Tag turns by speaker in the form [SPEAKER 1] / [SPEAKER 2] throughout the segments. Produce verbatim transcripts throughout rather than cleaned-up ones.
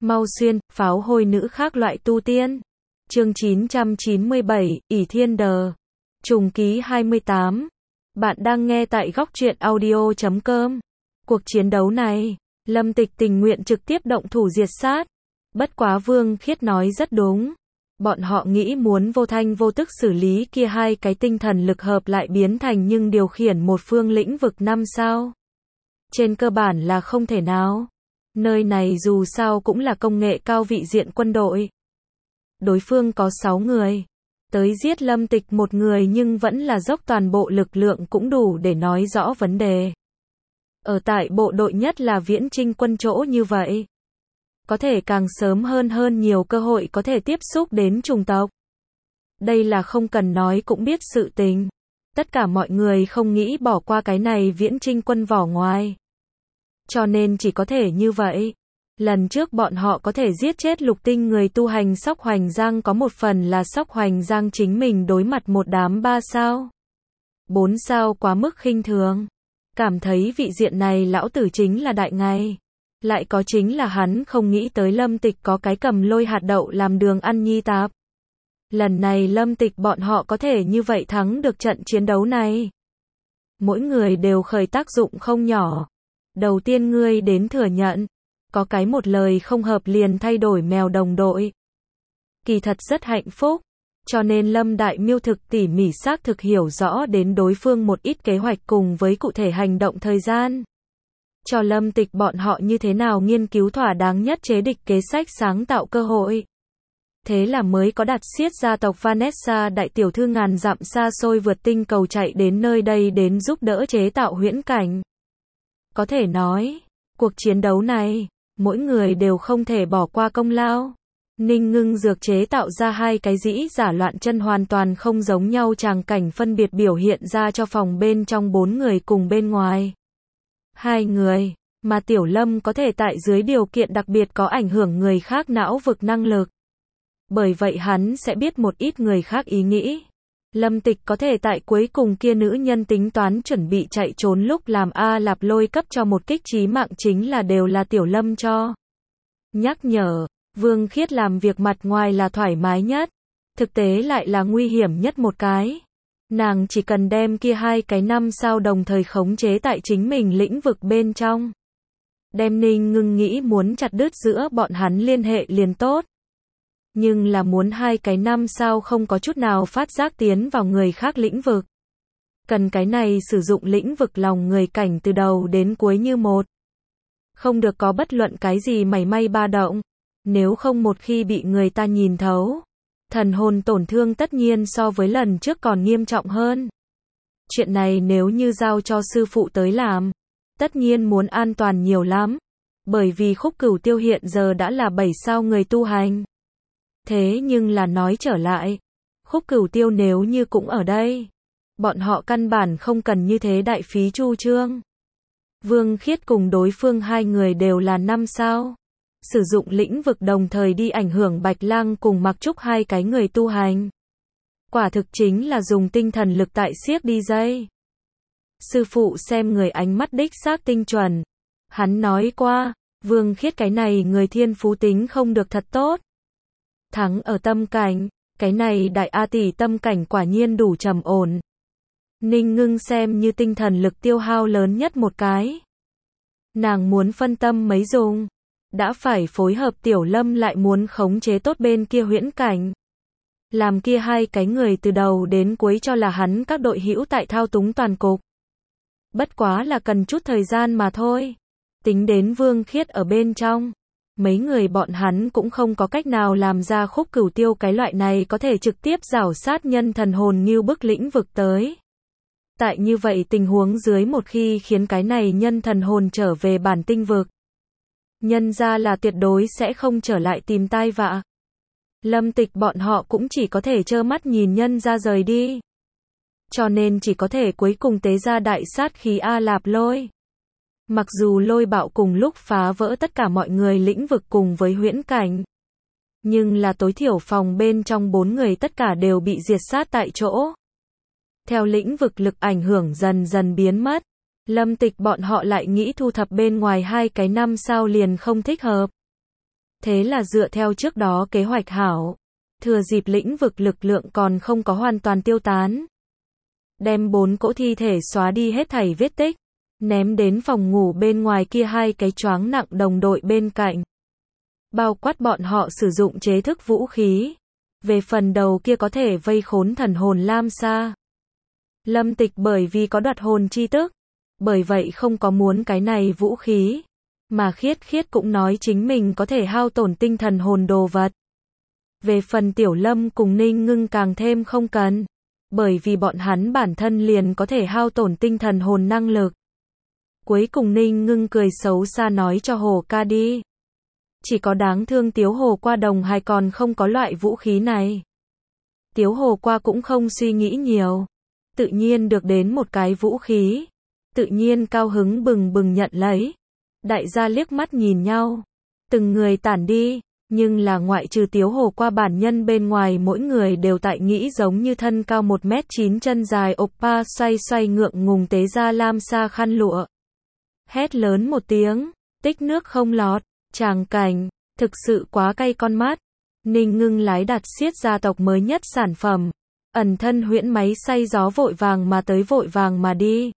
[SPEAKER 1] Mau Xuyên, pháo hôi nữ khác loại tu tiên. Chương chín trăm chín mươi bảy, ỷ thiên đờ. Trùng ký hai mươi tám. Bạn đang nghe tại góc truyện audio chấm com. Cuộc chiến đấu này, Lâm Tịch tình nguyện trực tiếp động thủ diệt sát. Bất quá Vương Khiết nói rất đúng. Bọn họ nghĩ muốn vô thanh vô tức xử lý kia hai cái tinh thần lực hợp lại biến thành nhưng điều khiển một phương lĩnh vực năm sao. Trên cơ bản là không thể nào. Nơi này dù sao cũng là công nghệ cao vị diện quân đội. Đối phương có sáu người. Tới giết Lâm Tịch một người nhưng vẫn là dốc toàn bộ lực lượng cũng đủ để nói rõ vấn đề. Ở tại bộ đội nhất là viễn chinh quân chỗ như vậy. Có thể càng sớm hơn hơn nhiều cơ hội có thể tiếp xúc đến chủng tộc. Đây là không cần nói cũng biết sự tình. Tất cả mọi người không nghĩ bỏ qua cái này viễn chinh quân vỏ ngoài. Cho nên chỉ có thể như vậy. Lần trước bọn họ có thể giết chết lục tinh người tu hành Sóc Hoành Giang có một phần là Sóc Hoành Giang chính mình đối mặt một đám ba sao. Bốn sao quá mức khinh thường. Cảm thấy vị diện này lão tử chính là đại ngày. Lại có chính là hắn không nghĩ tới Lâm Tịch có cái cầm lôi hạt đậu làm đường ăn nhi tạp. Lần này Lâm Tịch bọn họ có thể như vậy thắng được trận chiến đấu này. Mỗi người đều khởi tác dụng không nhỏ. Đầu tiên ngươi đến thừa nhận. Có cái một lời không hợp liền thay đổi mèo đồng đội. Kỳ thật rất hạnh phúc. Cho nên Lâm Đại Miêu thực tỉ mỉ xác thực hiểu rõ đến đối phương một ít kế hoạch cùng với cụ thể hành động thời gian. Cho Lâm Tịch bọn họ như thế nào nghiên cứu thỏa đáng nhất chế địch kế sách sáng tạo cơ hội. Thế là mới có đặt xiết gia tộc Vanessa đại tiểu thư ngàn dặm xa xôi vượt tinh cầu chạy đến nơi đây đến giúp đỡ chế tạo huyễn cảnh. Có thể nói, cuộc chiến đấu này, mỗi người đều không thể bỏ qua công lao. Ninh Ngưng dược chế tạo ra hai cái dĩ giả loạn chân hoàn toàn không giống nhau tràng cảnh phân biệt biểu hiện ra cho phòng bên trong bốn người cùng bên ngoài. Hai người, mà Tiểu Lâm có thể tại dưới điều kiện đặc biệt có ảnh hưởng người khác não vực năng lực. Bởi vậy hắn sẽ biết một ít người khác ý nghĩ. Lâm Tịch có thể tại cuối cùng kia nữ nhân tính toán chuẩn bị chạy trốn lúc làm A Lạp Lôi cấp cho một kích chí mạng chính là đều là Tiểu Lâm cho. Nhắc nhở, Vương Khiết làm việc mặt ngoài là thoải mái nhất, thực tế lại là nguy hiểm nhất một cái. Nàng chỉ cần đem kia hai cái năm sao đồng thời khống chế tại chính mình lĩnh vực bên trong. Đem Ninh Ngưng nghĩ muốn chặt đứt giữa bọn hắn liên hệ liền tốt. Nhưng là muốn hai cái năm sao không có chút nào phát giác tiến vào người khác lĩnh vực. Cần cái này sử dụng lĩnh vực lòng người cảnh từ đầu đến cuối như một. Không được có bất luận cái gì mảy may ba động. Nếu không một khi bị người ta nhìn thấu, thần hồn tổn thương tất nhiên so với lần trước còn nghiêm trọng hơn. Chuyện này nếu như giao cho sư phụ tới làm, tất nhiên muốn an toàn nhiều lắm. Bởi vì Khúc Cửu Tiêu hiện giờ đã là bảy sao người tu hành. Thế nhưng là nói trở lại, Khúc Cửu Tiêu nếu như cũng ở đây, bọn họ căn bản không cần như thế đại phí chu trương. Vương Khiết cùng đối phương hai người đều là năm sao. Sử dụng lĩnh vực đồng thời đi ảnh hưởng Bạch Lang cùng Mặc Trúc hai cái người tu hành. Quả thực chính là dùng tinh thần lực tại siếc đi dây. Sư phụ xem người ánh mắt đích xác tinh chuẩn. Hắn nói qua, Vương Khiết cái này người thiên phú tính không được thật tốt. Thắng ở tâm cảnh, cái này đại A tỷ tâm cảnh quả nhiên đủ trầm ổn. Ninh Ngưng xem như tinh thần lực tiêu hao lớn nhất một cái. Nàng muốn phân tâm mấy dùng. Đã phải phối hợp Tiểu Lâm lại muốn khống chế tốt bên kia huyễn cảnh. Làm kia hai cái người từ đầu đến cuối cho là hắn các đội hữu tại thao túng toàn cục. Bất quá là cần chút thời gian mà thôi. Tính đến Vương Khiết ở bên trong. Mấy người bọn hắn cũng không có cách nào làm ra Khúc Cửu Tiêu cái loại này có thể trực tiếp rảo sát nhân thần hồn như bức lĩnh vực tới. Tại như vậy tình huống dưới một khi khiến cái này nhân thần hồn trở về bản tinh vực. Nhân ra là tuyệt đối sẽ không trở lại tìm tai vạ. Lâm Tịch bọn họ cũng chỉ có thể trơ mắt nhìn nhân ra rời đi. Cho nên chỉ có thể cuối cùng tế ra đại sát khí A Lạp Lôi. Mặc dù lôi bạo cùng lúc phá vỡ tất cả mọi người lĩnh vực cùng với huyễn cảnh. Nhưng là tối thiểu phòng bên trong bốn người tất cả đều bị diệt sát tại chỗ. Theo lĩnh vực lực ảnh hưởng dần dần biến mất. Lâm Tịch bọn họ lại nghĩ thu thập bên ngoài hai cái năm sao liền không thích hợp. Thế là dựa theo trước đó kế hoạch hảo, thừa dịp lĩnh vực lực lượng còn không có hoàn toàn tiêu tán, đem bốn cỗ thi thể xóa đi hết thảy vết tích, ném đến phòng ngủ bên ngoài kia hai cái choáng nặng đồng đội bên cạnh. Bao quát bọn họ sử dụng chế thức vũ khí. Về phần đầu kia có thể vây khốn thần hồn Lam Sa. Lâm Tịch bởi vì có đoạt hồn chi tức, bởi vậy không có muốn cái này vũ khí, mà Khiết Khiết cũng nói chính mình có thể hao tổn tinh thần hồn đồ vật. Về phần Tiểu Lâm cùng Ninh Ngưng càng thêm không cần, bởi vì bọn hắn bản thân liền có thể hao tổn tinh thần hồn năng lực. Cuối cùng Ninh Ngưng cười xấu xa nói cho Hồ ca đi. Chỉ có đáng thương Tiếu Hồ Qua đồng hài còn không có loại vũ khí này. Tiếu Hồ Qua cũng không suy nghĩ nhiều, tự nhiên được đến một cái vũ khí, tự nhiên cao hứng bừng bừng nhận lấy. Đại gia liếc mắt nhìn nhau, từng người tản đi, nhưng là ngoại trừ Tiếu Hồ Qua bản nhân bên ngoài mỗi người đều tại nghĩ giống như thân cao một mét chín chân dài oppa xoay xoay ngượng ngùng tế ra Lam Sa khăn lụa. Hét lớn một tiếng, tích nước không lọt. Tràng cảnh, thực sự quá cay con mắt. Ninh Ngưng lái đặt xiết gia tộc mới nhất sản phẩm. Ẩn thân huyễn máy xay gió vội vàng mà tới vội vàng mà đi.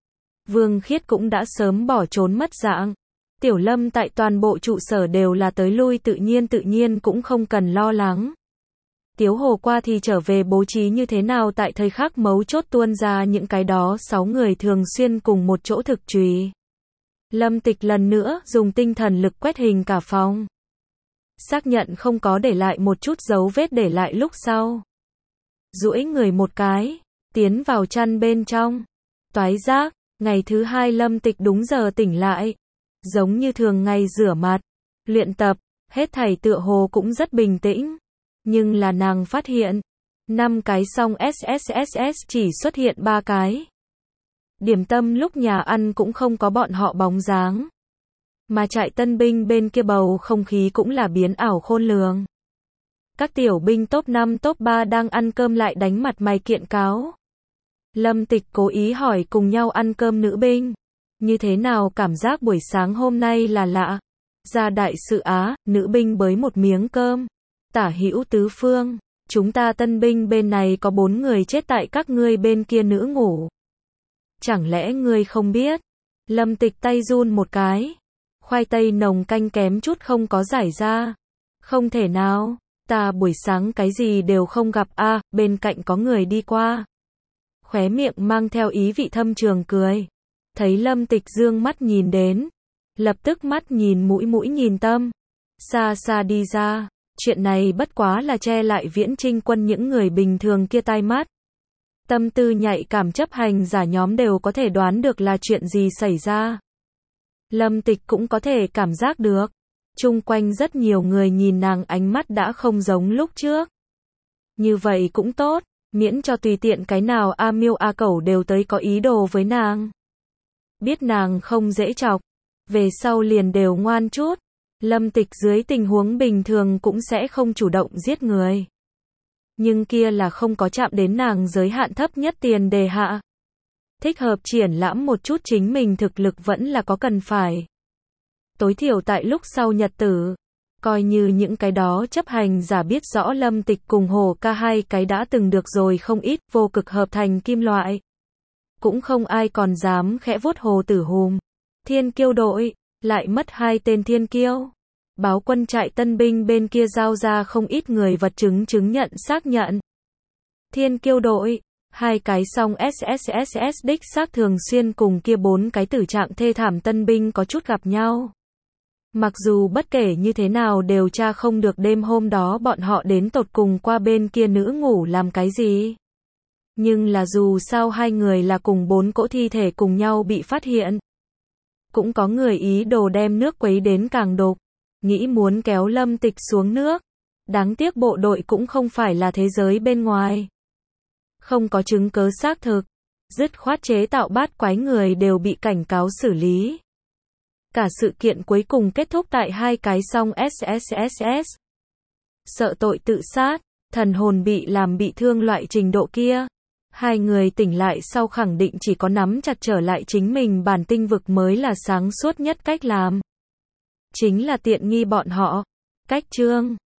[SPEAKER 1] Vương Khiết cũng đã sớm bỏ trốn mất dạng. Tiểu Lâm tại toàn bộ trụ sở đều là tới lui tự nhiên tự nhiên cũng không cần lo lắng. Tiếu Hồ Qua thì trở về bố trí như thế nào tại thời khắc mấu chốt tuôn ra những cái đó sáu người thường xuyên cùng một chỗ thực trùy. Lâm Tịch lần nữa dùng tinh thần lực quét hình cả phòng. Xác nhận không có để lại một chút dấu vết để lại lúc sau. Duỗi người một cái, tiến vào chăn bên trong. Toái giác, ngày thứ hai Lâm Tịch đúng giờ tỉnh lại. Giống như thường ngày rửa mặt, luyện tập, hết thảy tựa hồ cũng rất bình tĩnh. Nhưng là nàng phát hiện, năm cái song ét ét ét ét chỉ xuất hiện ba cái. Điểm tâm lúc nhà ăn cũng không có bọn họ bóng dáng. Mà trại tân binh bên kia bầu không khí cũng là biến ảo khôn lường. Các tiểu binh top năm top ba đang ăn cơm lại đánh mặt mày kiện cáo. Lâm Tịch cố ý hỏi cùng nhau ăn cơm nữ binh. Như thế nào cảm giác buổi sáng hôm nay là lạ. Ra đại sự á, nữ binh bới một miếng cơm. Tả hữu tứ phương, chúng ta tân binh bên này có bốn người chết tại các ngươi bên kia nữ ngủ. Chẳng lẽ ngươi không biết? Lâm Tịch tay run một cái. Khoai tây nồng canh kém chút không có giải ra. Không thể nào, ta buổi sáng cái gì đều không gặp a, à, bên cạnh có người đi qua. Khóe miệng mang theo ý vị thâm trường cười. Thấy Lâm Tịch dương mắt nhìn đến, lập tức mắt nhìn mũi mũi nhìn tâm. Xa xa đi ra, chuyện này bất quá là che lại Viễn Trinh quân những người bình thường kia tai mắt. Tâm tư nhạy cảm chấp hành giả nhóm đều có thể đoán được là chuyện gì xảy ra. Lâm Tịch cũng có thể cảm giác được. Chung quanh rất nhiều người nhìn nàng ánh mắt đã không giống lúc trước. Như vậy cũng tốt, miễn cho tùy tiện cái nào A Miêu A Cẩu đều tới có ý đồ với nàng. Biết nàng không dễ chọc, về sau liền đều ngoan chút. Lâm Tịch dưới tình huống bình thường cũng sẽ không chủ động giết người. Nhưng kia là không có chạm đến nàng giới hạn thấp nhất tiền đề hạ. Thích hợp triển lãm một chút chính mình thực lực vẫn là có cần phải. Tối thiểu tại lúc sau nhật tử, coi như những cái đó chấp hành giả biết rõ Lâm Tịch cùng Hồ ca hai cái đã từng được rồi không ít vô cực hợp thành kim loại. Cũng không ai còn dám khẽ vuốt Hồ Tử Hùm. Thiên kiêu đội, lại mất hai tên thiên kiêu. Báo quân trại tân binh bên kia giao ra không ít người vật chứng chứng nhận xác nhận. Thiên kiêu đội, hai cái song ét ét ét ét đích xác thường xuyên cùng kia bốn cái tử trạng thê thảm tân binh có chút gặp nhau. Mặc dù bất kể như thế nào đều tra không được đêm hôm đó bọn họ đến tột cùng qua bên kia nữ ngủ làm cái gì. Nhưng là dù sao hai người là cùng bốn cỗ thi thể cùng nhau bị phát hiện. Cũng có người ý đồ đem nước quấy đến càng đục, nghĩ muốn kéo Lâm Tịch xuống nước. Đáng tiếc bộ đội cũng không phải là thế giới bên ngoài. Không có chứng cứ xác thực, dứt khoát chế tạo bát quái người đều bị cảnh cáo xử lý. Cả sự kiện cuối cùng kết thúc tại hai cái song ét ét ét ét. Sợ tội tự sát, thần hồn bị làm bị thương loại trình độ kia. Hai người tỉnh lại sau khẳng định chỉ có nắm chặt trở lại chính mình bản tinh vực mới là sáng suốt nhất cách làm. Chính là tiện nghi bọn họ. Cách chương